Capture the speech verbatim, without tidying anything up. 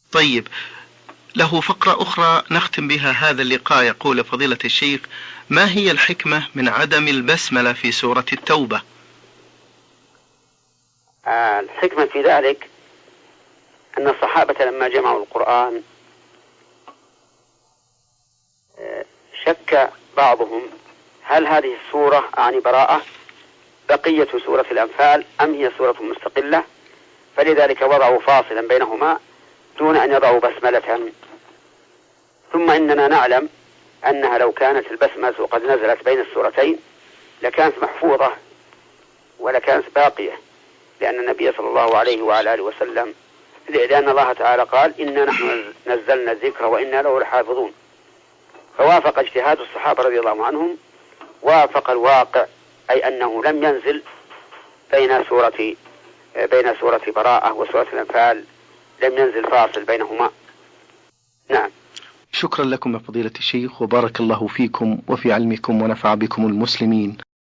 طيب، له فقرة أخرى نختم بها هذا اللقاء. يقول فضيلة الشيخ: ما هي الحكمة من عدم البسملة في سورة التوبة؟ آه الحكمة في ذلك أن الصحابة لما جمعوا القرآن آه شك بعضهم هل هذه السورة عن براءة بقية سورة الأنفال أم هي سورة مستقلة، فلذلك وضعوا فاصلا بينهما دون أن يضعوا بسملة. ثم إننا نعلم أنها لو كانت البسملة قد نزلت بين السورتين لكانت محفوظة ولكانت باقية، لأن النبي صلى الله عليه وعلى آله وسلم لأن الله تعالى قال: إنا نحن نزلنا الذكر وإنا له لحافظون. فوافق اجتهاد الصحابة رضي الله عنهم وافق الواقع، أي أنه لم ينزل بين سورة بين سورة براءة وسورة الأنفال، لم ينزل فاصل بينهما. نعم. شكرا لكم يا فضيلة الشيخ، وبارك الله فيكم وفي علمكم ونفع بكم المسلمين.